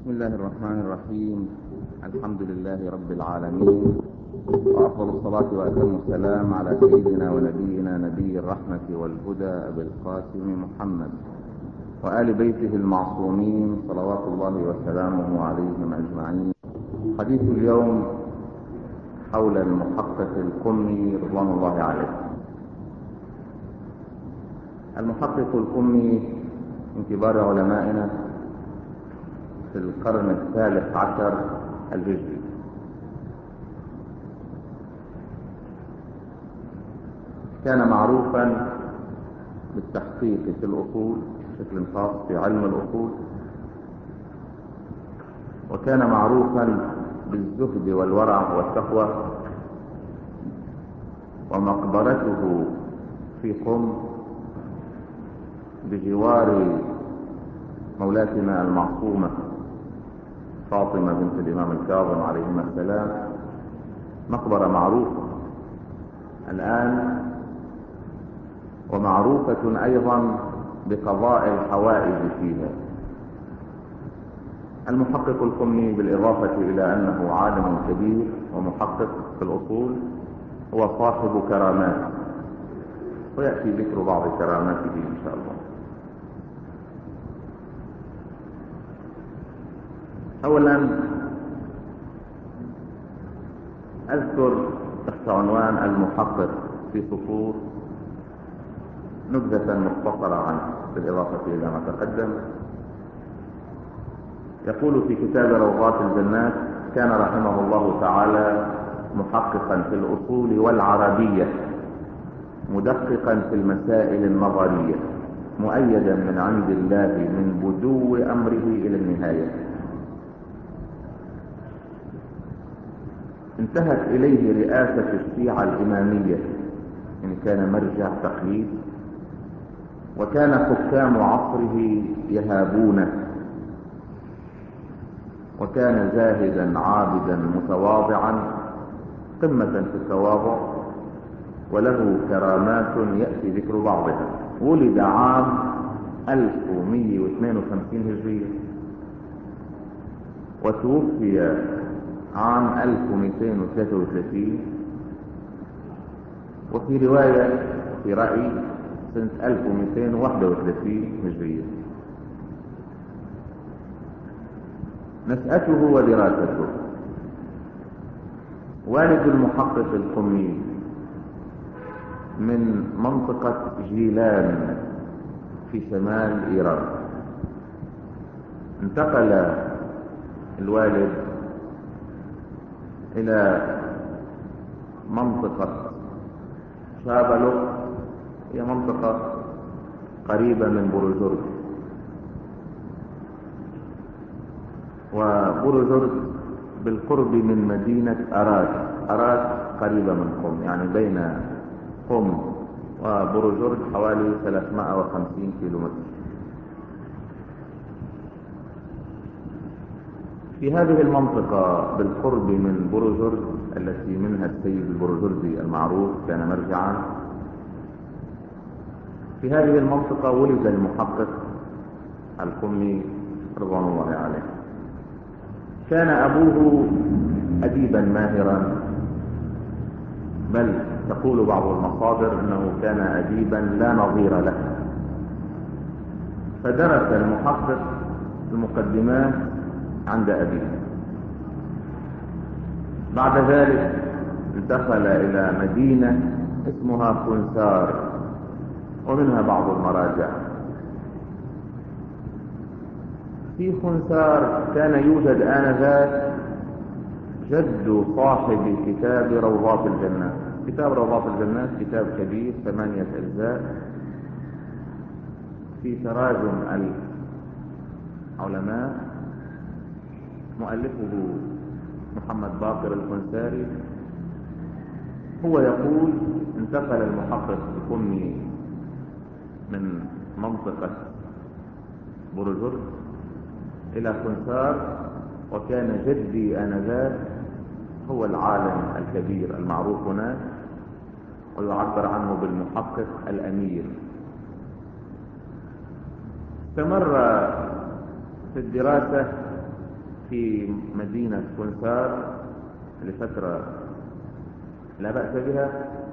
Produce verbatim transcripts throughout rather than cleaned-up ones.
بسم الله الرحمن الرحيم. الحمد لله رب العالمين، وأفضل الصلاة وأتم السلام على سيدنا ونبينا نبي الرحمة والهدى أبي القاسم محمد وآل بيته المعصومين صلوات الله وسلامه عليهم أجمعين. حديث اليوم حول المحقق القمي رضوان الله عليه. المحقق القمي من كبار علمائنا في القرن الثالث عشر الهجري، كان معروفا بالتحقيق في الأصول بشكل خاص في علم الأصول، وكان معروفا بالزهد والورع والتقوى، ومقبرته في قم بجوار مولاتنا المعصومة فاطمة بنت الإمام الكاظم عليهما السلام، مقبرة معروفة الآن، ومعروفة أيضا بقضاء الحوائج فيها. المحقق القمي بالإضافة إلى أنه عالم كبير ومحقق في الأصول هو صاحب كرامات، ويأتي ذكر بعض كراماته إن شاء الله. أولا أذكر تحت عنوان المحقق في سطور نبذة مختصرة عنه بالإضافة إلى ما تقدم. يقول في كتاب روضات الجنات: كان رحمه الله تعالى محققا في الأصول والعربية، مدققا في المسائل النظرية، مؤيدا من عند الله من بدو أمره إلى النهاية. انتهت إليه رئاسة الشيعة الإمامية إن كان مرجع تقليد، وكان حكام عصره يهابونه، وكان زاهدا عابدا متواضعا قمة في التواضع، وله كرامات يأتي ذكر بعضها. ولد عام ألف ومئة واثنين وخمسين هجرية، وتوفي عام ألف ومئتين وثلاثة وثلاثين، وفي رواية في رأي سنة ألف ومئتين وواحد وثلاثين هجرية. نشأته ودراسته: والد المحقق القمي من منطقة جيلان في شمال إيران. انتقل الوالد إلى منطقة شابلوك، هي منطقة قريبة من بروجرد، وبروجرد بالقرب من مدينة أراد. أراد قريبة من قم، يعني بين قم وبروجرد حوالي ثلاثمائة وخمسين كيلومتر. في هذه المنطقة بالقرب من بروجرد التي منها السيد البروجردي المعروف كان مرجعا، في هذه المنطقة ولد المحقق القمي رضوان الله عليه. كان أبوه أديبا ماهرا، بل تقول بعض المصادر أنه كان أديبا لا نظير له. فدرس المحقق المقدمات عند أبيه. بعد ذلك انتقل إلى مدينة اسمها خنسار، ومنها بعض المراجع. في خنسار كان يوجد آنذاك جد صاحب كتاب روضات الجنات. كتاب روضات الجنات كتاب كبير ثمانية أجزاء في تراجم العلماء، مؤلفه محمد باقر الخنساري. هو يقول: انتقل المحقق القمي من منطقة بروجرد إلى خنسار، وكان جدي آنذاك هو العالم الكبير المعروف هناك، ويعبر عنه بالمحقق الأمير. استمر في الدراسة في مدينة كونسار لفترة لا بأس بها،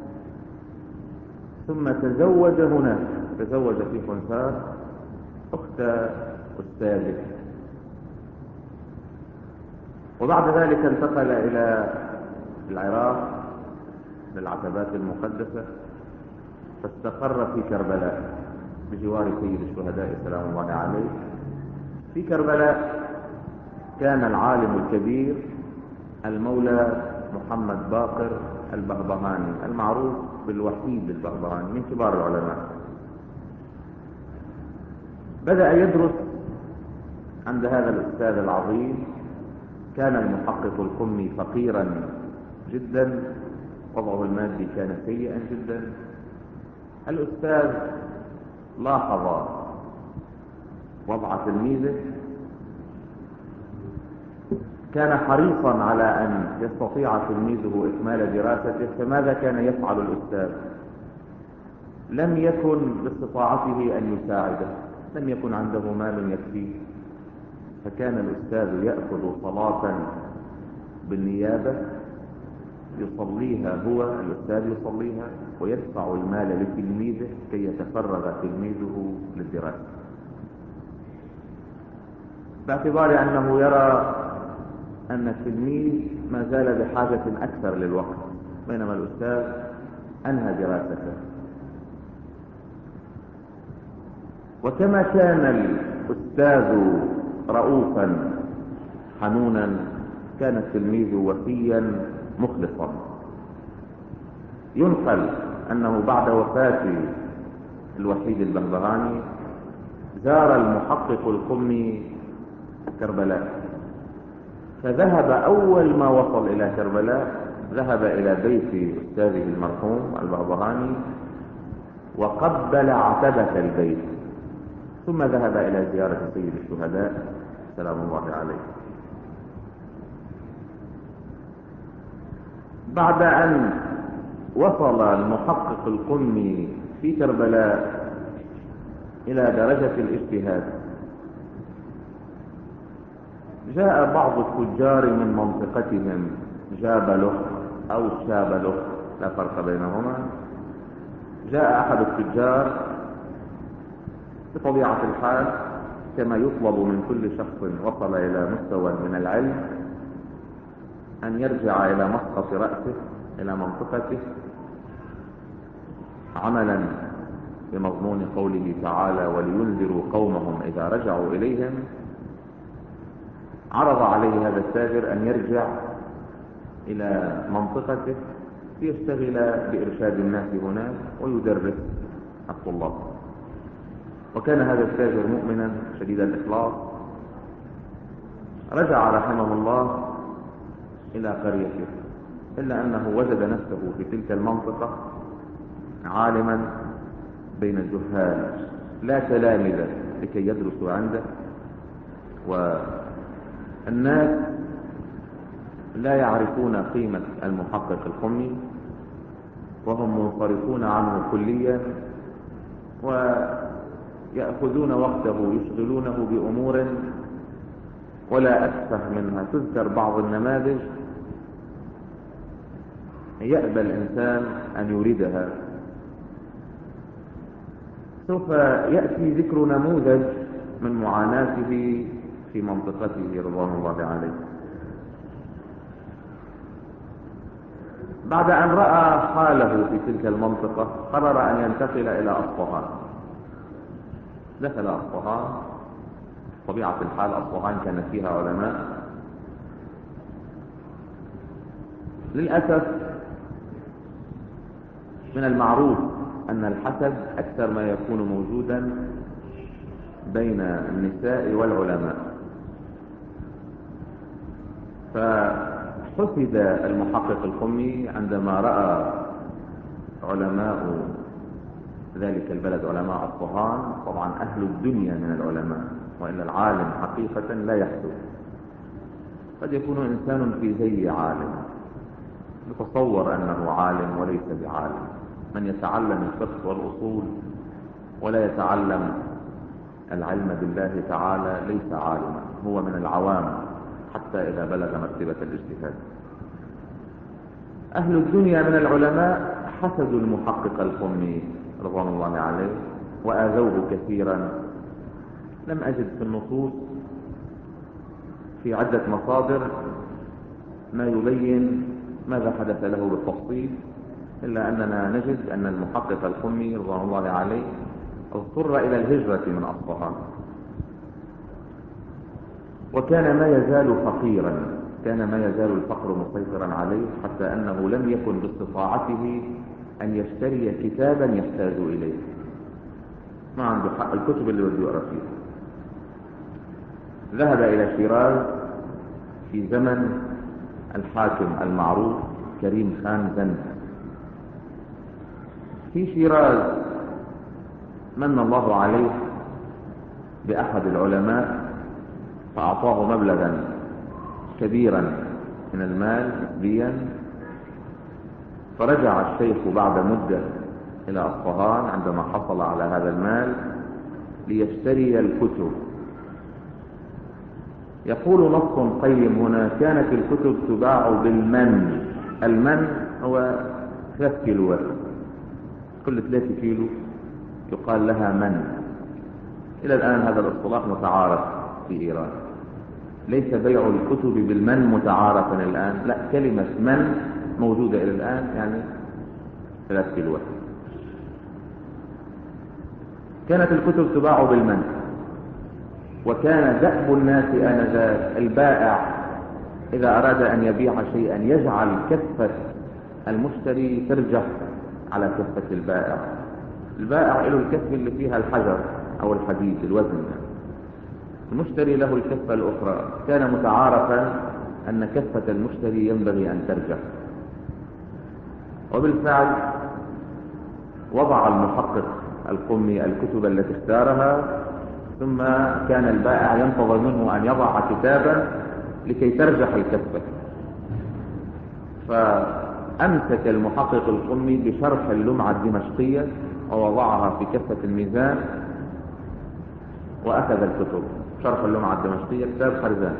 ثم تزوج هناك، تزوج في كونسار أخت أستاذه، وبعد ذلك انتقل إلى العراق للعتبات المقدسة، فاستقر في كربلاء بجوار سيد الشهداء سلام الله عليه. في كربلاء كان العالم الكبير المولى محمد باقر البهبهاني المعروف بالوحيد البهبهاني من كبار العلماء. بدأ يدرس عند هذا الأستاذ العظيم. كان المحقق القمي فقيرا جدا، وضعه المادي كان سيئا جدا. الأستاذ لاحظ وضع تلميذه، كان حريصا على أن يستطيع تلميذه إكمال دراسته، فماذا كان يفعل الأستاذ؟ لم يكن باستطاعته أن يساعده، لم يكن عنده مال يكفيه، فكان الأستاذ يأخذ صلاة بالنيابة يصليها هو، الأستاذ يصليها، ويدفع المال لتلميذه كي يتفرغ تلميذه للدراسة، باعتبار أنه يرى أن التلميذ ما زال بحاجة أكثر للوقت، بينما الأستاذ أنهى دراسته. وكما كان الأستاذ رؤوفا حنونا، كان التلميذ وفيا مخلصا. ينقل أنه بعد وفاة الوحيد البهبهاني زار المحقق القمي كربلاء، فذهب أول ما وصل إلى كربلاء ذهب إلى بيت أستاذه المرحوم البهبهاني وقبل عتبة البيت، ثم ذهب إلى زيارة سيد الشهداء سلام الله عليه. بعد أن وصل المحقق القمي في كربلاء إلى درجة الاجتهاد، جاء بعض التجار من منطقتهم، جابله أو شابله لا فرق بينهما. جاء أحد التجار بطبيعة الحال كما يطلب من كل شخص وصل إلى مستوى من العلم أن يرجع إلى مسقط رأسه إلى منطقته، عملا بمضمون قوله تعالى: ولينذروا قومهم إذا رجعوا إليهم. عرض عليه هذا التاجر أن يرجع إلى منطقته ليشتغل بإرشاد الناس هناك ويدرس الطلاب. وكان هذا التاجر مؤمنا شديد الإخلاص. رجع رحمه الله إلى قريته، إلا أنه وجد نفسه في تلك المنطقة عالما بين الجهال، لا تلامذة لكي يدرسوا عنده، والناس لا يعرفون قيمة المحقق القمي، وهم منصرفون عنه كليا ويأخذون وقته يشغلونه بأمور ولا أتفه منها. تذكر بعض النماذج يأبى الإنسان أن يريدها. سوف يأتي ذكر نموذج من معاناته في منطقته رضوان الله عليه. بعد أن رأى حاله في تلك المنطقة قرر أن ينتقل إلى أصفهان. دخل أصفهان، طبيعة الحال أصفهان كان فيها علماء. للأسف من المعروف أن الحسد أكثر ما يكون موجودا بين النساء والعلماء، فحسد المحقق القمي عندما رأى علماء ذلك البلد، علماء أصفهان، طبعا أهل الدنيا من العلماء، وإلا العالم حقيقة لا يحسد. قد يكون إنسان في زي عالم، يتصور أنه عالم وليس بعالم. من يتعلم الفقه والأصول ولا يتعلم العلم بالله تعالى ليس عالما، هو من العوام، حتى إذا بلغ مرتبة الاجتهاد. أهل الدنيا من العلماء حسدوا المحقق القمي رضوان الله عليه وآذوه كثيرا. لم أجد في النصوص في عدة مصادر ما يبين ماذا حدث له بالتفصيل، إلا أننا نجد أن المحقق القمي رضوان الله عليه اضطر إلى الهجرة من أصفهان، وكان ما يزال فقيرا، كان ما يزال الفقر مسيطرا عليه، حتى أنه لم يكن باستطاعته أن يشتري كتابا يحتاج إليه، ما عنده حق الكتب اللي بده يقرأ فيها. ذهب إلى شيراز في زمن الحاكم المعروف كريم خان زند. في شيراز من الله عليه بأحد العلماء فأعطاه مبلغا كبيرا من المال نسبيا، فرجع الشيخ بعد مدة إلى أصفهان عندما حصل على هذا المال ليشتري الكتب. يقول نص قيم هنا: كانت الكتب تباع بالمن. المن هو ثلاث كيلوات، كل ثلاثة كيلو يقال لها من. إلى الآن هذا الاصطلاح متعارف في إيران، ليس بيع الكتب بالمن متعارفا الآن، لا، كلمة من موجودة إلى الآن، يعني ثلاث كيلوات. كانت الكتب تباع بالمن، وكان دأب الناس آنذاك البائع إذا أراد أن يبيع شيئا يجعل كفة المشتري ترجح على كفة البائع. البائع له الكفة اللي فيها الحجر أو الحديد الوزن، المشتري له الكفة الأخرى. كان متعارفا أن كفة المشتري ينبغي أن ترجح، وبالفعل وضع المحقق القمي الكتب التي اختارها، ثم كان البائع ينتظر منه أن يضع كتابا لكي ترجح الكفة. فأمسك المحقق القمي بشرح اللمعة الدمشقية ووضعها في كفة الميزان وأخذ الكتب. شرح اللمعة الدمشقية كتاب خرزان.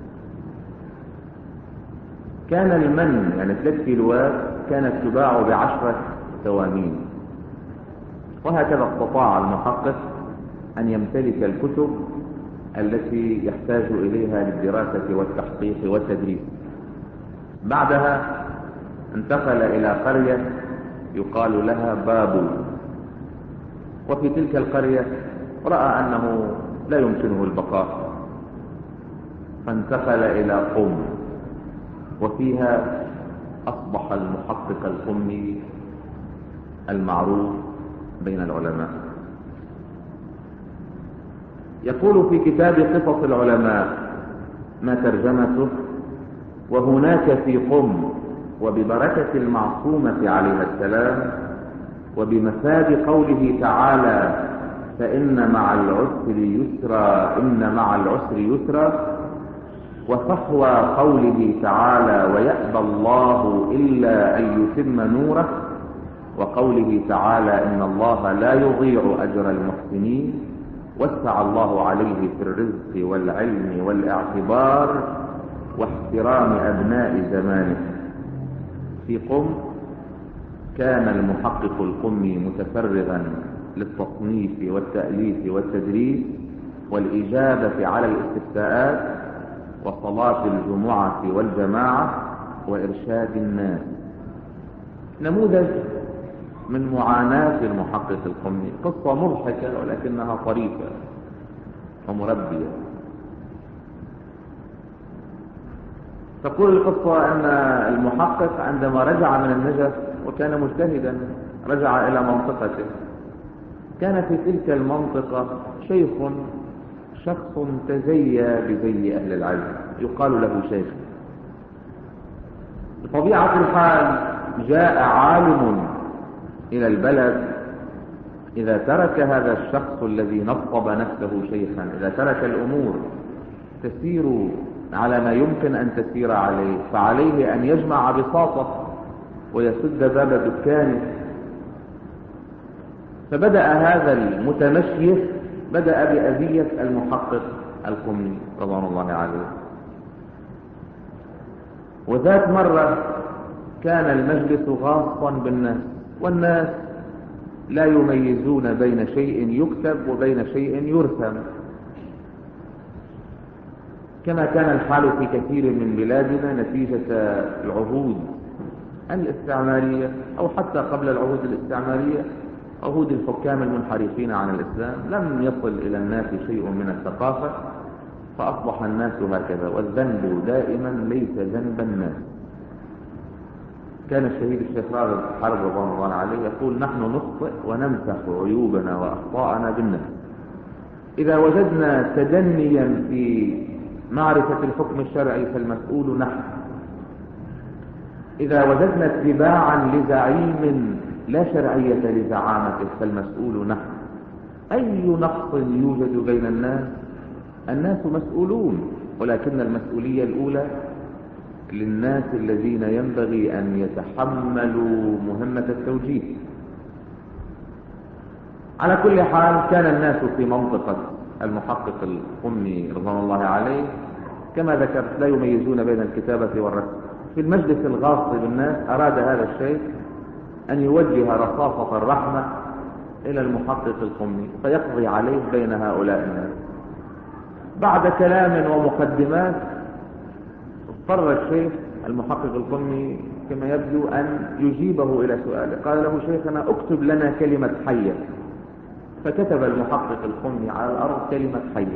كان المن يعني ثلاث كيلوات كانت تباع بعشرة ثوانين، وهكذا استطاع المحقق أن يمتلك الكتب التي يحتاج إليها للدراسة والتحقيق والتدريس. بعدها انتقل إلى قرية يقال لها بابل، وفي تلك القرية رأى أنه لا يمكنه البقاء، فانتقل إلى قم، وفيها أصبح المحقق القمي المعروف بين العلماء. يقول في كتاب قصص العلماء ما ترجمته: وهناك في قم وببركة المعصومة عليها السلام وبمثاب قوله تعالى: فإن مع العسر يسرا إن مع العسر يسرا، وصحوى قوله تعالى: ويأبى الله إلا أن يتم نوره، وقوله تعالى: إن الله لا يضيع أجر المحسنين، وسع الله عليه في الرزق والعلم والاعتبار واحترام أبناء زمانه. في قم كان المحقق القمي متفرغا للتصنيف والتأليف والتدريس والإجابة على الاستفتاءات وصلاة الجمعة والجماعة وإرشاد الناس. نموذج من معاناة المحقق القمي، قصة مضحكة ولكنها طريفة ومربية. تقول القصة أن المحقق عندما رجع من النجف وكان مجتهدا رجع إلى منطقته، كان في تلك المنطقة شيخ شخص تزيى بزي أهل العلم يقال له شيخ. بطبيعة الحال جاء عالم إلى البلد، إذا ترك هذا الشخص الذي نصب نفسه شيخا، إذا ترك الأمور تسير على ما يمكن أن تسير عليه، فعليه أن يجمع بساطة ويسد باب دكانه. فبدأ هذا المتمشيخ بدأ بأذية المحقق القمي رضوان الله عليه، وذات مرة كان المجلس غاصا بالناس، والناس لا يميزون بين شيء يكتب وبين شيء يرسم، كما كان الحال في كثير من بلادنا نتيجة العهود الاستعمارية أو حتى قبل العهود الاستعمارية، عهود الحكام المنحرفين عن الإسلام. لم يصل إلى الناس شيء من الثقافة، فأصبح الناس هكذا، والذنب دائما ليس ذنب الناس. كان الشهيد الشيخ راغب حرب رضوان الله عليه يقول: نحن نخطئ ونمسح عيوبنا وأخطاءنا بالناس. إذا وجدنا تدنيا في معرفة الحكم الشرعي فالمسؤول نحن، إذا وجدنا اتباعا لزعيم لا شرعية لزعامته فالمسؤول نحن. أي نقص يوجد بين الناس الناس مسؤولون، ولكن المسؤولية الأولى للناس الذين ينبغي أن يتحملوا مهمة التوجيه. على كل حال كان الناس في منطقة المحقق القمي رضوان الله عليه كما ذكرت لا يميزون بين الكتابة والرسم. في المجلس الغاص بالناس أراد هذا الشيخ أن يوجه رصاصة الرحمة إلى المحقق القمي فيقضي عليه بين هؤلاء الناس. بعد كلام ومقدمات اضطر الشيخ المحقق القمي كما يبدو أن يجيبه إلى سؤاله. قال له: شيخنا اكتب لنا كلمة حية. فكتب المحقق القمي على الأرض كلمة حية.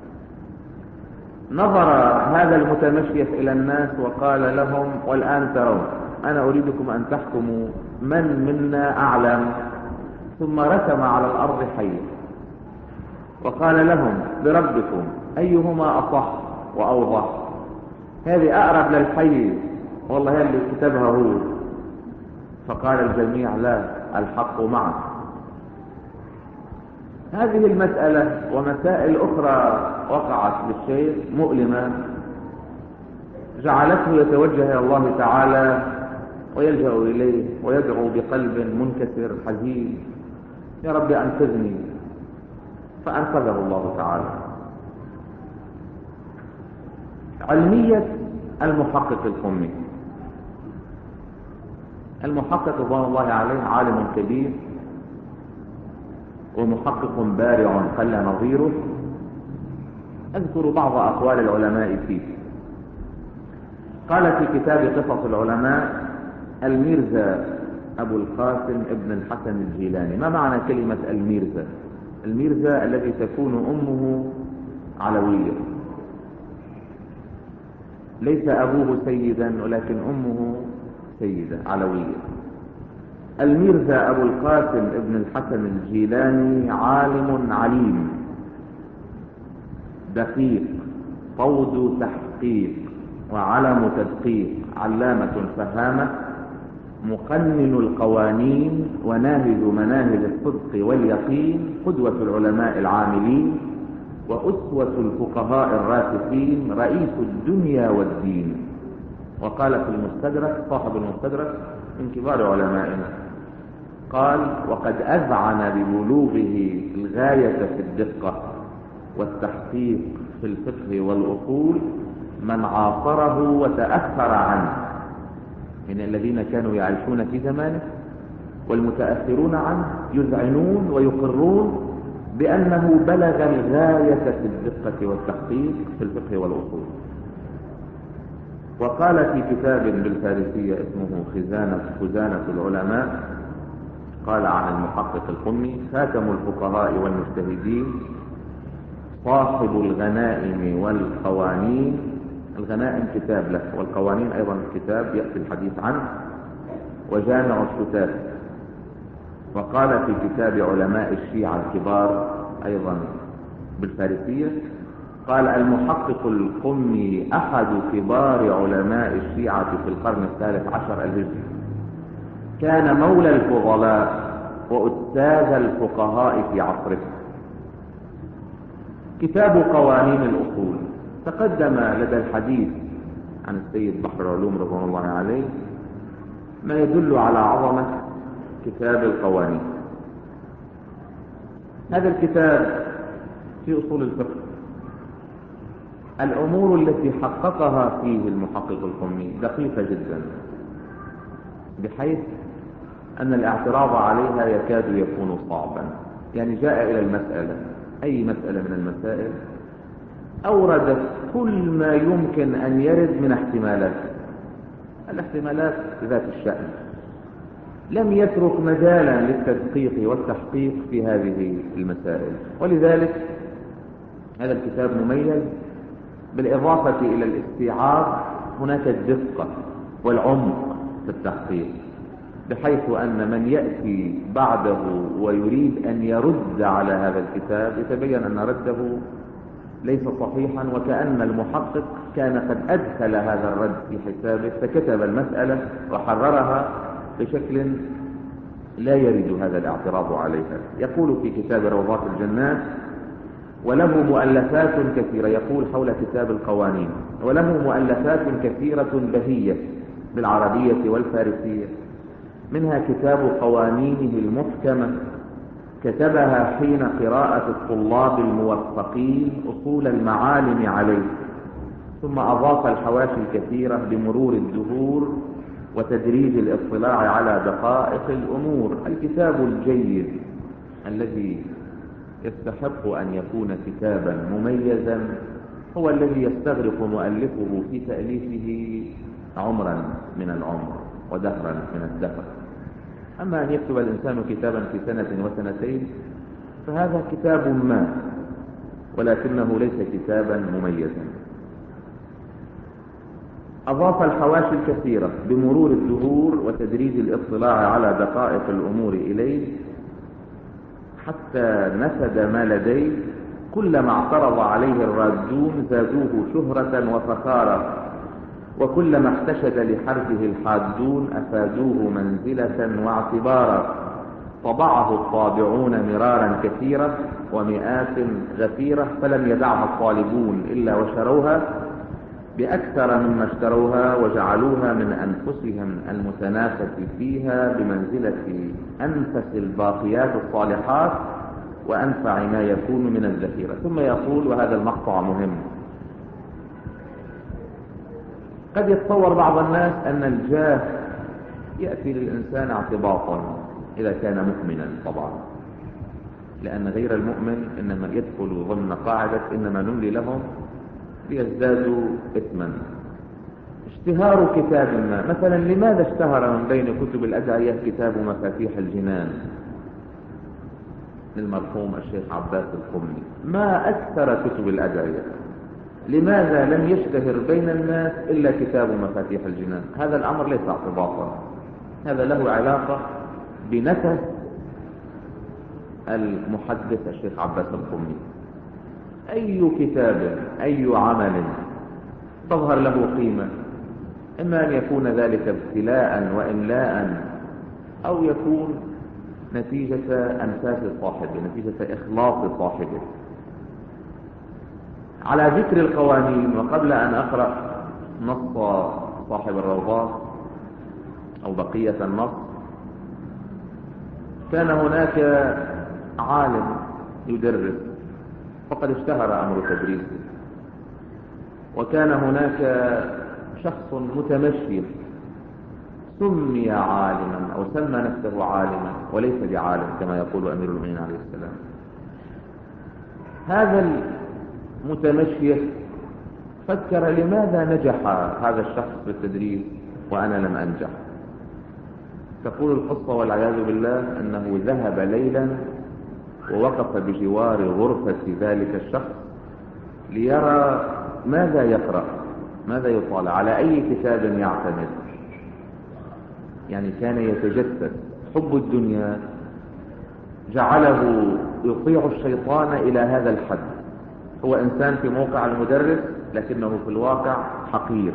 نظر هذا المتمشيخ إلى الناس وقال لهم: والآن ترون، أنا أريدكم أن تحكموا من منا أعلم. ثم رسم على الأرض حية وقال لهم: بربكم أيهما أصح وأوضح؟ هذه أقرب للحي، والله اللي كتبها هو. فقال الجميع: لا، الحق معه. هذه المسألة ومسائل أخرى وقعت للشيخ مؤلمة جعلته يتوجه إلى الله تعالى ويلجأ إليه ويدعو بقلب منكسر حزين: يا رب أنقذني. فأنقذه الله تعالى. علمية المحقق القمي. المحقق رضوان الله عليه عالم كبير ومحقق بارع قل نظيره. أذكر بعض أقوال العلماء فيه. قال في كتاب قصص العلماء الميرزا أبو القاسم ابن الحسن الجيلاني. ما معنى كلمة الميرزا؟ الميرزا الذي تكون أمه علوية، ليس أبوه سيدا ولكن أمه سيدة علوية. الميرزا أبو القاسم ابن الحسن الجيلاني عالم عليم دقيق فوض تحقيق وعلم تدقيق، علامة فهامة، مقنن القوانين وناهز مناهج الصدق واليقين، قدوة العلماء العاملين وأسوة الفقهاء الراسخين، رئيس الدنيا والدين. وقال في المستدرك صاحب المستدرك من كبار علمائنا قال: وقد أذعن ببلوغه الغاية في الدقة والتحقيق في الفقه والأصول من عاصره وتأخر عنه من الذين كانوا يعيشون في زمانه، والمتأخرون عنه يذعنون ويقرون بأنه بلغ الغاية في الدقة والتحقيق في الفقه والأصول. وقال في كتاب بالفارسية اسمه خزانة, خزانة العلماء، قال عن المحقق القمي: خاتم الفقهاء والمجتهدين، صاحب الغنائم والقوانين. الغنائم كتاب له، والقوانين أيضا كتاب يأتي الحديث عنه، وجامع الشتات. وقال في كتاب علماء الشيعة الكبار أيضا بالفارسية، قال: المحقق القمي أحد كبار علماء الشيعة في القرن الثالث عشر الهجري، كان مولى الفضلاء وأستاذ الفقهاء في عصره. كتاب قوانين الأصول تقدم لدى الحديث عن السيد بحر العلوم رضوان الله عليه ما يدل على عظمة كتاب القوانين. هذا الكتاب في أصول الفقه الأمور التي حققها فيه المحقق القمي دقيقة جدا، بحيث أن الاعتراض عليها يكاد يكون صعبا. يعني جاء إلى المسألة، أي مسألة من المسائل، أوردت كل ما يمكن أن يرد من احتمالات، الاحتمالات ذات الشأن، لم يترك مجالا للتدقيق والتحقيق في هذه المسائل. ولذلك هذا الكتاب مميز بالإضافة إلى الاستيعاب، هناك الدقة والعمق في التحقيق، بحيث أن من يأتي بعده ويريد أن يرد على هذا الكتاب يتبين أن رده ليس صحيحا، وكأن المحقق كان قد أدخل هذا الرد في حسابه، فكتب المسألة وحررها بشكل لا يرد هذا الاعتراض عليها. يقول في كتاب روضات الجنات: وله مؤلفات كثيرة، يقول حول كتاب القوانين: وله مؤلفات كثيرة بهية بالعربية والفارسية، منها كتاب قوانينه المحكمة، كتبها حين قراءة الطلاب الموفقين أصول المعالم عليه، ثم أضاف الحواشي الكثيرة بمرور الدهور وتدريج الاطلاع على دقائق الأمور. الكتاب الجيد الذي يستحق أن يكون كتابا مميزا هو الذي يستغرق مؤلفه في تأليفه عمرا من العمر ودهرا من الدهر. أما أن يكتب الإنسان كتابا في سنة وسنتين فهذا كتاب ما، ولكنه ليس كتابا مميزا. أضاف الحواشي الكثيرة بمرور الدهور وتدريج الاطلاع على دقائق الأمور إليه، حتى نفد ما لديه، كلما اعترض عليه الرادون زادوه شهرة وفخارة، وكلما احتشد لحربه الحادون أفادوه منزلة واعتبارا. طبعه الطابعون مرارا كثيرة ومئات غفيرة، فلم يدعها الطالبون إلا وشروها بأكثر مما اشتروها، وجعلوها من أنفسهم المتنافس فيها بمنزلة أنفس الباقيات الصالحات وأنفع ما يكون من الذخيرة. ثم يقول، وهذا المقطع مهم: قد يتصور بعض الناس أن الجاه يأتي للإنسان اعتباطا إذا كان مؤمنا، طبعا، لأن غير المؤمن إنما يدخل ضمن قاعدة إنما نملي لهم ليزدادوا إثما. اشتهار كتاب ما، مثلا لماذا اشتهر من بين كتب الأدعية كتاب مفاتيح الجنان للمرحوم الشيخ عباس القمي؟ ما أكثر كتب الأدعية، لماذا لم يشتهر بين الناس إلا كتاب مفاتيح الجنان؟ هذا الأمر ليس اعتباطا، هذا له علاقة بنفس المحدث الشيخ عباس القمي. أي كتاب، أي عمل تظهر له قيمة، إما أن يكون ذلك ابتلاء وإملاء، أو يكون نتيجة أنفاس صاحبه، نتيجة إخلاص صاحبه. على ذكر القوانين، وقبل أن أقرأ نص صاحب الروضات أو بقية النص، كان هناك عالم يدرس فقد اشتهر أمر تدريسه، وكان هناك شخص متمشي سمي عالما أو سمى نفسه عالما وليس بعالم كما يقول أمير المؤمنين عليه السلام. هذا المتمشي فكر لماذا نجح هذا الشخص بالتدريس وأنا لم أنجح؟ تقول القصة والعياذ بالله أنه ذهب ليلا ووقف بجوار غرفة ذلك الشخص ليرى ماذا يقرأ، ماذا يطالع، على أي كتاب يعتمد. يعني كان يتجسد. حب الدنيا جعله يطيع الشيطان إلى هذا الحد. هو إنسان في موقع المدرس لكنه في الواقع حقير.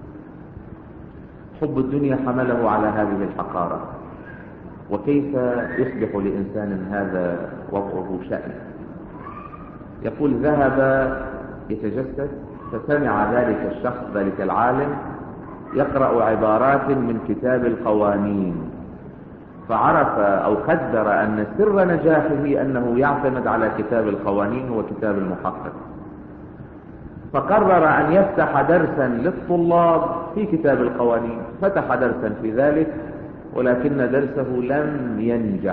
حب الدنيا حمله على هذه الحقارة. وكيف يصبح لإنسان هذا وضعه شأن؟ يقول ذهب يتجسد فسمع ذلك الشخص، ذلك العالم، يقرأ عبارات من كتاب القوانين، فعرف أو قدر أن سر نجاحه أنه يعتمد على كتاب القوانين، هو كتاب المحقق. فقرر أن يفتح درسا للطلاب في كتاب القوانين، فتح درسا في ذلك، ولكن درسه لم ينجح.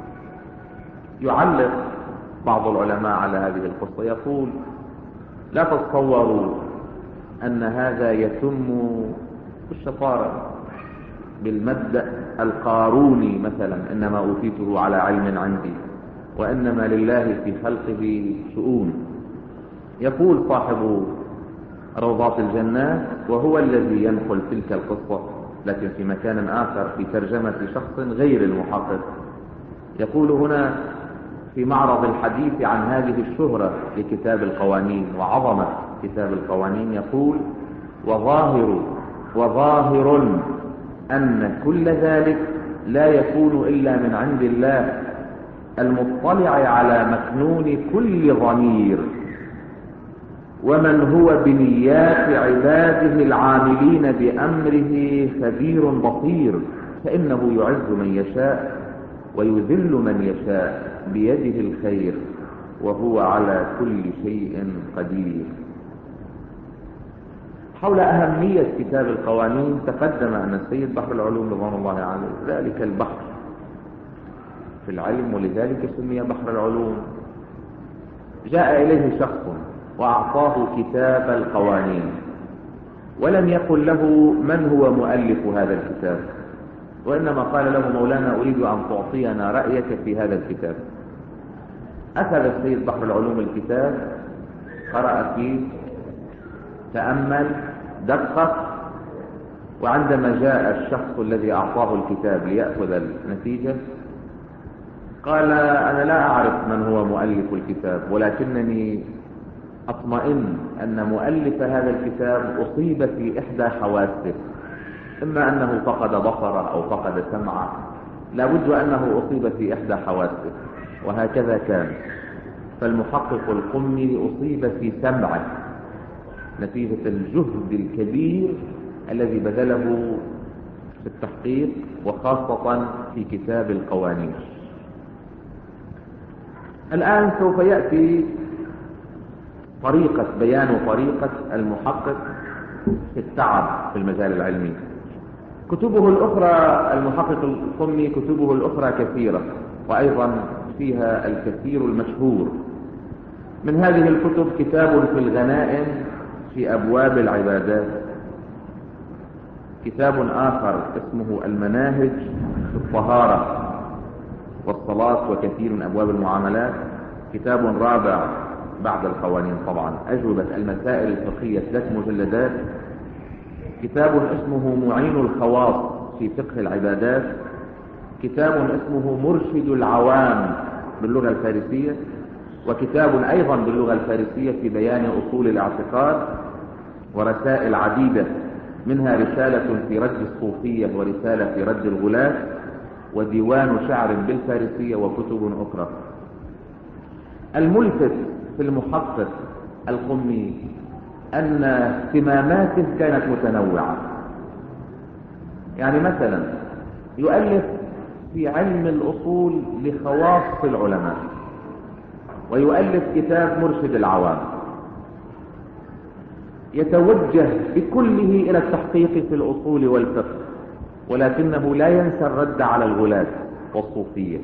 يعلق بعض العلماء على هذه القصة يقول: لا تتصوروا أن هذا يتم بالشطارة، بالمبدأ القاروني مثلا، إنما أوتيته على علم عندي، وإنما لله في خلقه شؤون. يقول صاحب روضات الجنات، وهو الذي ينقل تلك القصة لكن في مكان آخر في ترجمة شخص غير المحقق، يقول هنا في معرض الحديث عن هذه الشهرة لكتاب القوانين وعظمة كتاب القوانين، يقول: وظاهر وظاهر أن كل ذلك لا يكون إلا من عند الله المطلع على مكنون كل ضمير، ومن هو بنيات عباده العاملين بأمره خبير بصير، فإنه يعز من يشاء ويذل من يشاء بيده الخير، وهو على كل شيء قدير. حول أهمية كتاب القوانين تقدم أن السيد بحر العلوم رضوان الله عليه ذلك البحر في العلم، ولذلك سمي بحر العلوم. جاء إليه شخص وأعطاه كتاب القوانين، ولم يقل له من هو مؤلف هذا الكتاب، وإنما قال له: مولانا أريد أن تعطينا رأيك في هذا الكتاب. أخذ السيد بحر العلوم الكتاب، قرأ فيه، تأمل، دقق، وعندما جاء الشخص الذي أعطاه الكتاب ليأخذ النتيجة قال: أنا لا أعرف من هو مؤلف الكتاب، ولكنني أطمئن أن مؤلف هذا الكتاب أصيب في إحدى حواسه، إما أنه فقد بصره أو فقد سمعه، لا بد أنه أصيب في إحدى حواسه، وهكذا كان. فالمحقق القمي أصيب في سمعه نتيجة الجهد الكبير الذي بذله في التحقيق، وخاصة في كتاب القوانين. الآن سوف يأتي طريقة بيان طريقة المحقق في التعب في المجال العلمي. كتبه الأخرى، المحقق القمي كتبه الأخرى كثيرة، وأيضا فيها الكثير المشهور. من هذه الكتب كتاب في الغنائم في أبواب العبادات، كتاب آخر اسمه المناهج في الطهارة والصلاة وكثير من أبواب المعاملات، كتاب رابع بعد القوانين طبعا، أجوبة المسائل الفقهية، ثلاث مجلدات، كتاب اسمه معين الخواص في فقه العبادات، كتاب اسمه مرشد العوام باللغة الفارسية، وكتاب أيضا باللغة الفارسية في بيان أصول الاعتقاد، ورسائل عديدة، منها رسالة في رد الصوفية، ورسالة في رد الغلاة، وديوان شعر بالفارسية، وكتب أخرى. الملفت في المحقق القمي أن اهتماماته كانت متنوعة. يعني مثلا يؤلف في علم الأصول لخواص العلماء، ويؤلف كتاب مرشد العوام، يتوجه بكله إلى التحقيق في الأصول والفقه، ولكنه لا ينسى الرد على الغلاة والصوفية.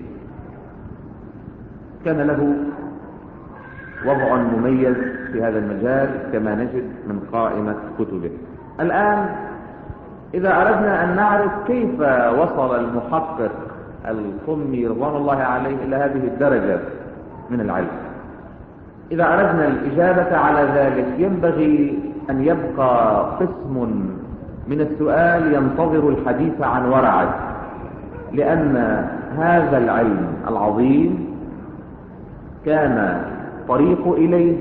كان له وضع مميز في هذا المجال كما نجد من قائمة كتبه. الآن إذا أردنا أن نعرف كيف وصل المحقق القمي رضوان الله عليه إلى هذه الدرجة من العلم، إذا أردنا الإجابة على ذلك ينبغي أن يبقى قسم من السؤال ينتظر الحديث عن ورعه، لأن هذا العلم العظيم كان طريق إليه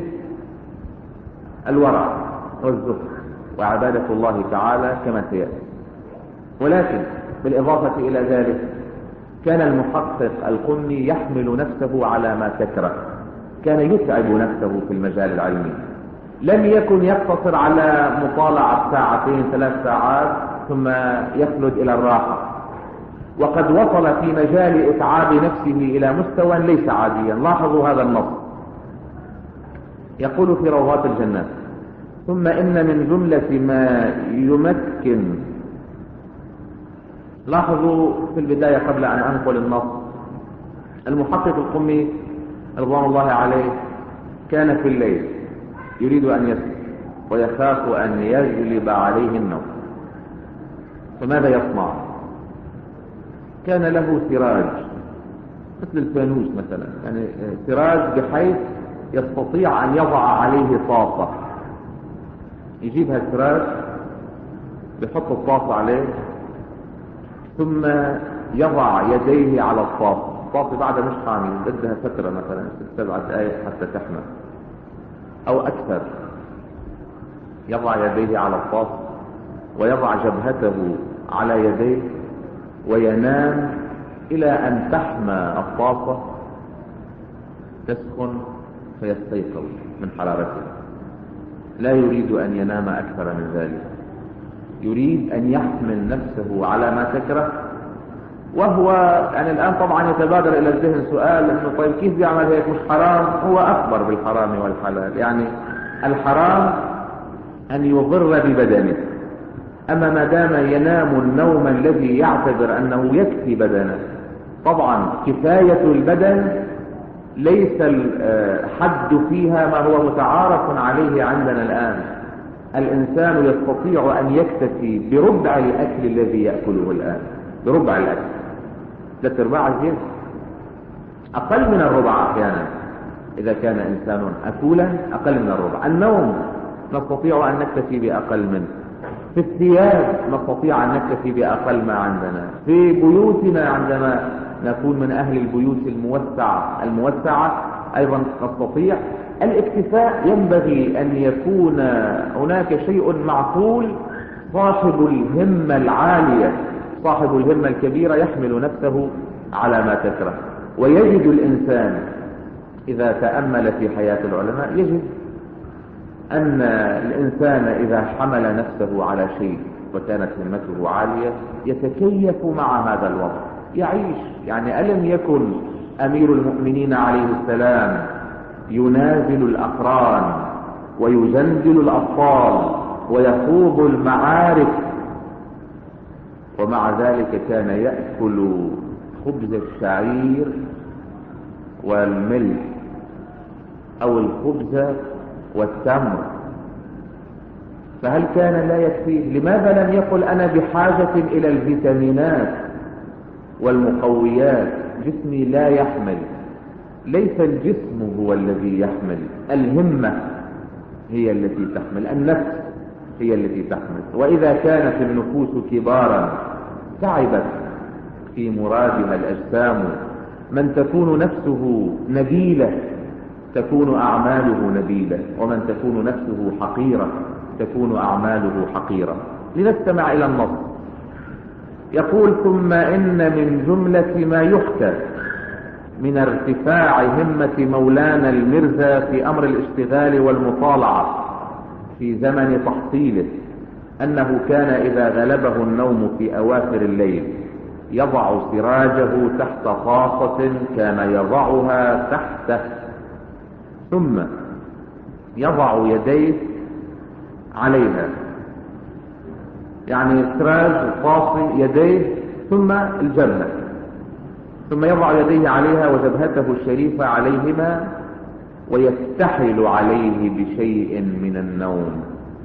الورع والزهد وعبادة الله تعالى كما سيأتي. ولكن بالإضافة إلى ذلك كان المحقق القمي يحمل نفسه على ما تكره، كان يتعب نفسه في المجال العلمي، لم يكن يقتصر على مطالعة ساعتين ثلاث ساعات ثم يخلد إلى الراحة، وقد وصل في مجال إتعاب نفسه إلى مستوى ليس عاديا. لاحظوا هذا النص، يقول في روضات الجنات: ثم إن من جملة ما يمكن، لاحظوا في البداية قبل أن أنقل النص، المحقق القمي رضوان الله عليه كان في الليل يريد أن يسكت ويخاف أن يغلب عليه النوم، فماذا يصنع؟ كان له سراج مثل الفانوس مثلا، يعني سراج بحيث يستطيع أن يضع عليه طاسة، يجيبها السراج يحط الطاسة عليه ثم يضع يديه على الطاسة، الطاسة بعد مش حامل بدها فترة مثلا ست سبع دقائق حتى تحمل أو أكثر، يضع يديه على الطاسة ويضع جبهته على يديه وينام إلى أن تحمى الطاسة تسخن فيستيقظ من حرارتها. لا يريد أن ينام أكثر من ذلك، يريد أن يحمل نفسه على ما تكره. وهو يعني الآن طبعا يتبادر إلى الذهن سؤال إنه طيب كيف بيعمل هيك؟ مش حرام؟ هو أخبر بالحرام والحلال، يعني الحرام أن يضر ببدنه، أما ما دام ينام النوم الذي يعتبر أنه يكفي بدنه. طبعا كفاية البدن ليس الحد فيها ما هو متعارف عليه عندنا الآن، الإنسان يستطيع أن يكتفي بربع الأكل الذي يأكله الآن، بربع الأكل، ثلاث أرباع الجيش، أقل من الربع أحيانا إذا كان إنسان أكولا، أقل من الربع. النوم نستطيع أن نكتفي بأقل منه، في الثياب نستطيع أن نكتفي بأقل ما عندنا، في بيوتنا عندما نكون من أهل البيوت الموسعة الموسعة أيضا نستطيع الاكتفاء. ينبغي أن يكون هناك شيء معقول، صاحب الهمة العالية صاحب الهمة الكبيرة يحمل نفسه على ما تكره. ويجد الإنسان إذا تأمل في حياة العلماء يجد أن الإنسان إذا حمل نفسه على شيء وكانت همته عالية يتكيف مع هذا الوضع، يعيش. يعني ألم يكن أمير المؤمنين عليه السلام ينازل الأقران ويزلزل الأبطال ويخوض المعارك، ومع ذلك كان يأكل خبز الشعير والملح أو الخبز والتمر، فهل كان لا يكفيه؟ لماذا لم يقل أنا بحاجة إلى الفيتامينات والمقويات، جسمي لا يحمل؟ ليس الجسم هو الذي يحمل، الهمة هي التي تحمل، النفس هي التي تحمل. وإذا كانت النفوس كبارا تعبت في مرادها الأجسام، من تكون نفسه نبيلة تكون أعماله نبيلة، ومن تكون نفسه حقيرة تكون أعماله حقيرة. لنستمع إلى النص. يقول: ثم إن من جملة ما يحكى من ارتفاع همة مولانا المرزا في أمر الاشتغال والمطالعة في زمن تحصيله أنه كان إذا غلبه النوم في أواخر الليل يضع سراجه تحت طاسة كان يضعها تحته، ثم يضع يديه عليها، يعني سراج طاسة يديه ثم الجبهة، ثم يضع يديه عليها وجبهته الشريفة عليهما ويستحل عليه بشيء من النوم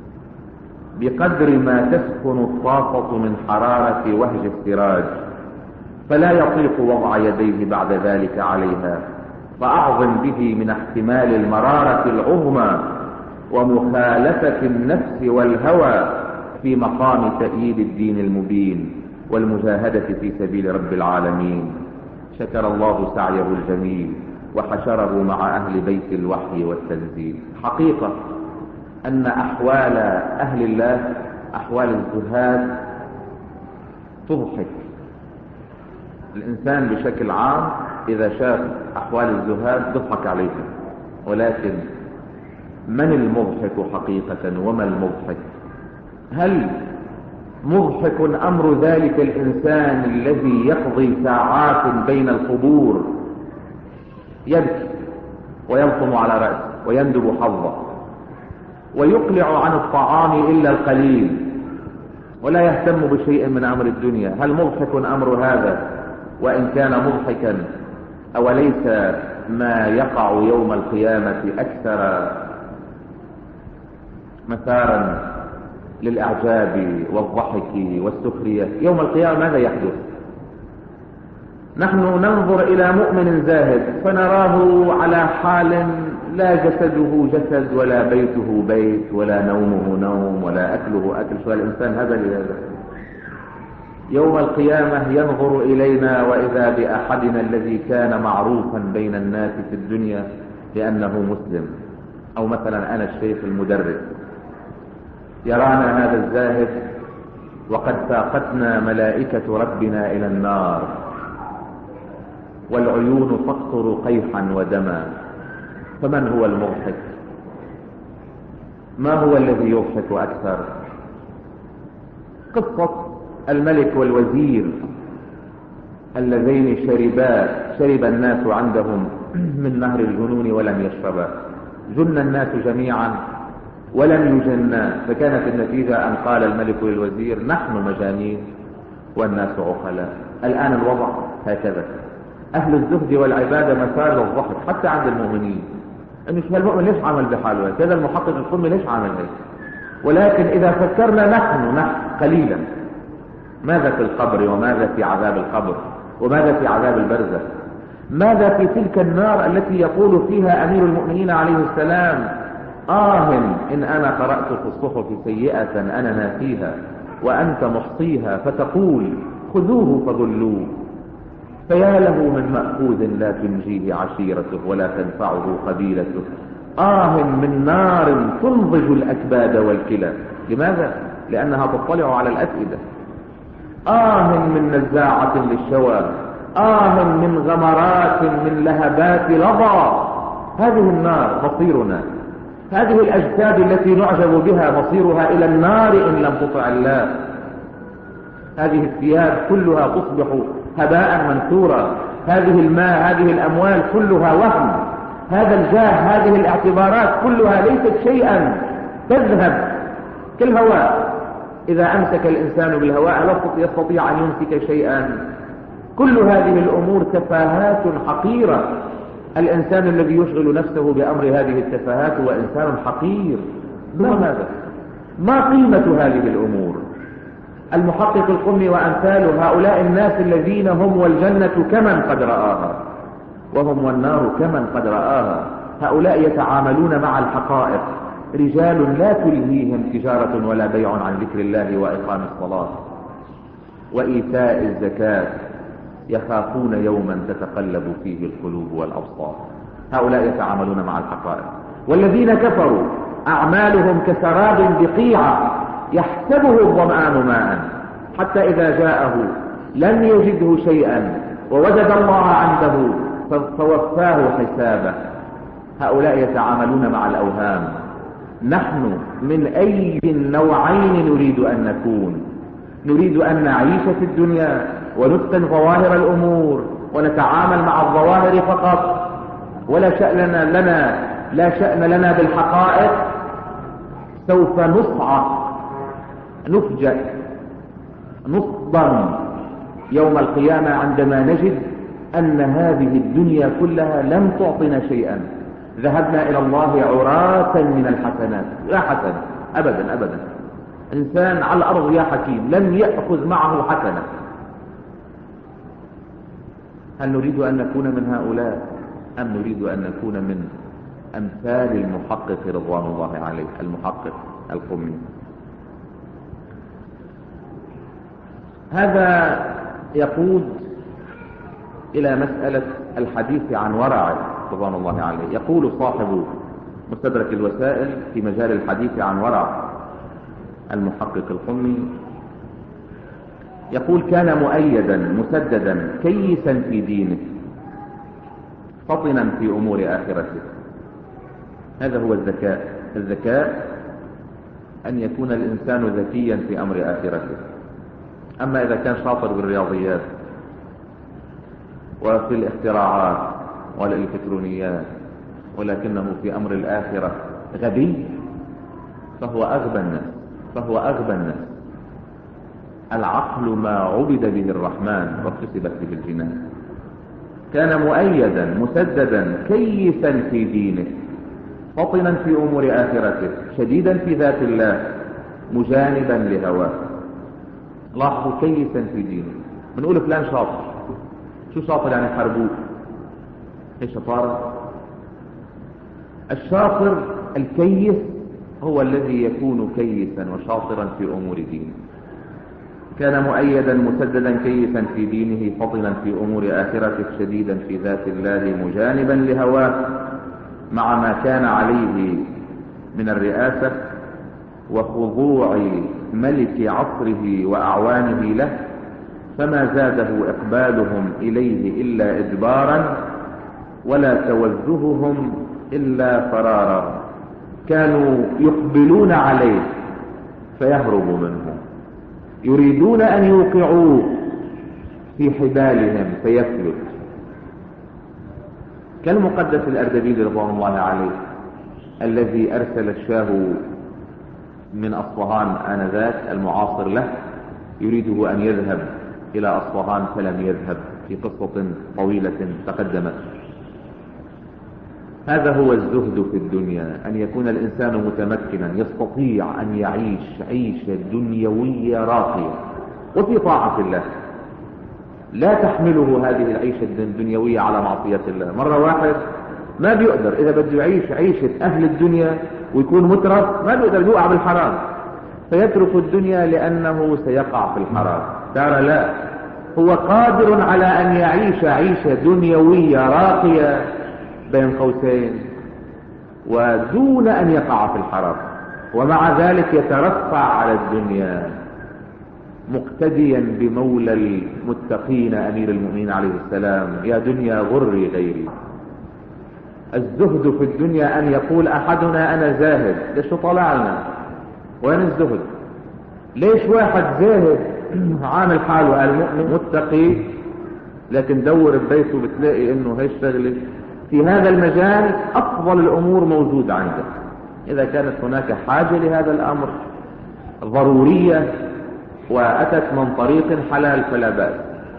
بقدر ما تسكن الطاقة من حرارة وهج السراج، فلا يطيق وضع يديه بعد ذلك عليها، فأعظم به من احتمال المرارة العظمى ومخالفة النفس والهوى في مقام تأييد الدين المبين والمجاهدة في سبيل رب العالمين. شكر الله سعيه الجميل وحشره مع أهل بيت الوحي والتنزيل. حقيقة أن أحوال أهل الله، أحوال الزهاد تضحك. الإنسان بشكل عام إذا شاف أحوال الزهاد تضحك عليه، ولكن من المضحك حقيقة وما المضحك؟ هل مضحك أمر ذلك الإنسان الذي يقضي ساعات بين القبور يبكي ويلطم على رأسه ويندب حظه ويقلع عن الطعام إلا القليل ولا يهتم بشيء من أمر الدنيا. هل مضحك أمر هذا؟ وإن كان مضحكا أوليس ما يقع يوم القيامة أكثر مثارا للإعجاب والضحك والسخرية؟ يوم القيامة ماذا يحدث؟ نحن ننظر إلى مؤمن زاهد فنراه على حال لا جسده جسد ولا بيته بيت ولا نومه نوم ولا أكله أكل. شو الإنسان هذا لهذا؟ يوم القيامة ينظر إلينا وإذا بأحدنا الذي كان معروفا بين الناس في الدنيا لأنه مسلم، أو مثلا أنا الشيخ المدرس، يرانا هذا الزاهد وقد ساقتنا ملائكة ربنا إلى النار والعيون تقطر قيحا ودما. فمن هو المضحك؟ ما هو الذي يضحك أكثر؟ قصة الملك والوزير اللذين شربا شرب الناس عندهم من نهر الجنون ولم يشربا. جن الناس جميعا ولم يجنا، فكانت النتيجة أن قال الملك للوزير نحن مجانين والناس عقلاء. الآن الوضع هكذا. أهل الزهد والعبادة مثال للضحك حتى عند المؤمنين. أنه شو هالمؤمن ليش عمل بحاله كذا؟ المحقق القمي ليش عمل هيك؟ ولكن إذا فكرنا نحن نحن قليلا، ماذا في القبر وماذا في عذاب القبر وماذا في عذاب البرزخ؟ ماذا في تلك النار التي يقول فيها أمير المؤمنين عليه السلام آه إن أنا قرأت في الصحف سيئة أنا ناسيها وأنت محصيها، فتقول خذوه فغلوه، فيا له من مأخوذ لا تنجيه عشيرته ولا تنفعه قبيلته. آه من نار تنضج الأكباد والكلى. لماذا؟ لأنها تطلع على الأفئدة. آه من نزاعة للشوى، آه من غمرات من لهبات لظى. هذه النار مصيرنا، هذه الأجساد التي نعجب بها مصيرها إلى النار إن لم تطع الله. هذه الثياب كلها تصبح هباء منثورا، هذه الماء هذه الأموال كلها وهم، هذا الجاه هذه الاعتبارات كلها ليست شيئا، تذهب كالهواء. إذا أمسك الإنسان بالهواء لا يستطيع أن يمسك شيئا. كل هذه الأمور تفاهات حقيرة. الإنسان الذي يشغل نفسه بأمر هذه التفاهات هو إنسان حقير. ماذا؟ ما قيمة هذه الأمور؟ المحقق القمي وأمثال هؤلاء الناس الذين هم والجنة كمن قد رآها وهم والنار كمن قد رآها. هؤلاء يتعاملون مع الحقائق، رجال لا تلهيهم تجارة ولا بيع عن ذكر الله وإقام الصلاة وإيتاء الزكاة، يخافون يوما تتقلب فيه القلوب والأبصار. هؤلاء يتعاملون مع الحقائق. والذين كفروا أعمالهم كسراب بقيعة يحسبه الظمآن ماء حتى إذا جاءه لم يجده شيئا ووجد الله عنده فوفاه حسابه. هؤلاء يتعاملون مع الأوهام. نحن من أي النوعين نريد أن نكون؟ نريد أن نعيش في الدنيا ونتقن ظواهر الأمور ونتعامل مع الظواهر فقط، ولا شأن لنا لا شأن لنا بالحقائق. سوف نصعق نفجأ نصدم يوم القيامة عندما نجد أن هذه الدنيا كلها لم تعطنا شيئا. ذهبنا إلى الله عراة من الحسنات، لا حسن أبدا أبدا. إنسان على الأرض يا حكيم لم يأخذ معه حسنة. هل نريد أن نكون من هؤلاء أم نريد أن نكون من أمثال المحقق رضوان الله عليه، المحقق القمي؟ هذا يقود إلى مسألة الحديث عن ورع رضوان الله عليه. يقول صاحب مستدرك الوسائل في مجال الحديث عن ورع المحقق القمي، يقول كان مؤيدا مسددا كيسا في دينه فطنا في أمور آخرته. هذا هو الذكاء. الذكاء أن يكون الإنسان ذكيا في أمر آخرته. أما إذا كان شاطر بالرياضيات وفي الاختراعات والإلكترونيات ولكنه في أمر الآخرة غبي، فهو أغبى الناس فهو أغبى الناس. العقل ما عبد به الرحمن واكتسبت به الجنان. كان مؤيدا مسددا كيسا في دينه، فطنا في أمور آخرته، شديدا في ذات الله، مجانبا لهواه. لاحظوا كيسا في دينه. بنقول فلان شاطر. شو شاطر يعني؟ حربوه. ايش شطارة؟ الشاطر الكيس هو الذي يكون كيسا وشاطرا في أمور دينه. كان مؤيدا مسددا كيسا في دينه، فطنا في أمور آخرته، شديدا في ذات الله، مجانبا لهواه، مع ما كان عليه من الرئاسة وخضوع ملك عصره وأعوانه له، فما زاده إقبالهم إليه إلا إجبارا، ولا توجههم إلا فرارا. كانوا يقبلون عليه فيهرب منهم، يريدون أن يوقعوه في حبالهم فيفلت. كالمقدس الأردبيلي رضوان الله عليه الذي أرسل الشاه من أصفهان آنذاك المعاصر له يريده أن يذهب إلى أصفهان فلم يذهب، في قصة طويلة تقدمت. هذا هو الزهد في الدنيا، أن يكون الإنسان متمكنا يستطيع أن يعيش عيشة دنيوية راقية وفي طاعة الله، لا تحمله هذه العيشة الدنيوية على معصية الله. مرة واحد ما بيقدر، إذا بده يعيش عيشة أهل الدنيا ويكون مترف ما بيقدر، يوقع بالحرام فيترك الدنيا لأنه سيقع في الحرام. ترى لا، هو قادر على أن يعيش عيشة دنيوية راقية بين قوسين ودون أن يقع في الحرام، ومع ذلك يترفع على الدنيا مقتديا بمولى المتقين أمير المؤمنين عليه السلام: يا دنيا غري غيري. الزهد في الدنيا أن يقول أحدنا أنا زاهد. ليش طلع لنا؟ وين الزهد؟ ليش واحد زاهد عامل حاله المؤمن متقي لكن دور ببيته بتلاقي انه هيشتغل في هذا المجال افضل الامور موجودة عنده. اذا كانت هناك حاجة لهذا الامر ضرورية واتت من طريق حلال فلا بأس.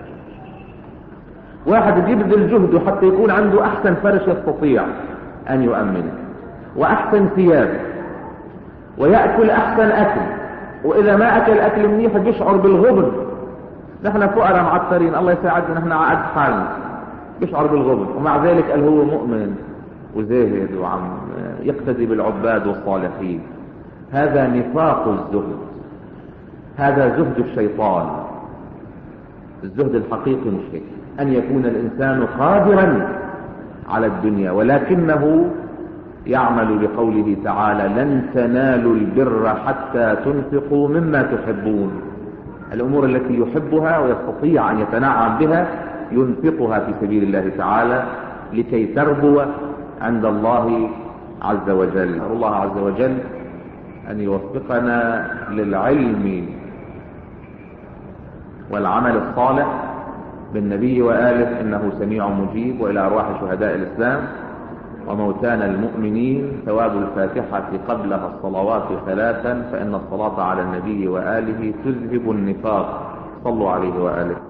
واحد يبذل جهده حتى يكون عنده احسن فرش يستطيع ان يؤمنه، واحسن ثياب، ويأكل احسن اكل، واذا ما اكل اكل منيح يشعر بالغبن. نحن فقراء معطرين، الله يساعدنا، نحن عاد حالنا، يشعر بالغبن، ومع ذلك قال هو مؤمن وزاهد وعم يقتدي بالعباد والصالحين. هذا نفاق الزهد، هذا زهد الشيطان. الزهد الحقيقي مش هيك، ان يكون الانسان قادرا على الدنيا ولكنه يعمل لقوله تعالى: لن تنالوا البر حتى تنفقوا مما تحبون. الامور التي يحبها ويستطيع ان يتنعم بها ينفقها في سبيل الله تعالى لكي تربو عند الله عز وجل. نسأل الله عز وجل ان يوفقنا للعلم والعمل الصالح بالنبي وآله، انه سميع مجيب. والى ارواح شهداء الاسلام وموتانا المؤمنين ثواب الفاتحة قبلها الصلوات ثلاثا، فإن الصلاة على النبي وآله تذهب النفاق. صلوا عليه وآله.